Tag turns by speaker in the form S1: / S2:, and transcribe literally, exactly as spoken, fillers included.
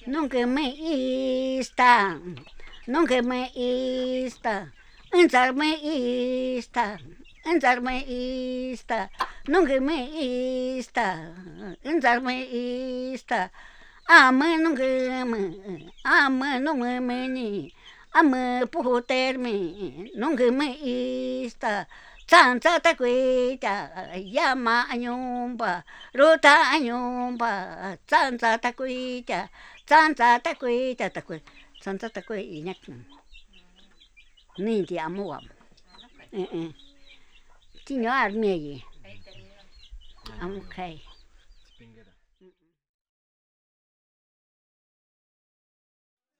S1: nunca me ista, nunca me ista, ensarme ista, ensarme ista, nunca me ista, ensarme ista, ama nunca me, ama no me meni, ama puterme, nunca me ista. Sansa ta cuita, llama añumba, ruta añumba, sansa ta cuita, sansa ta cuita, ta cuita, sansa ta cuita, nhắc ni thì amo amo, eh eh, chỉ nhớ ăn mì gì, amo khay.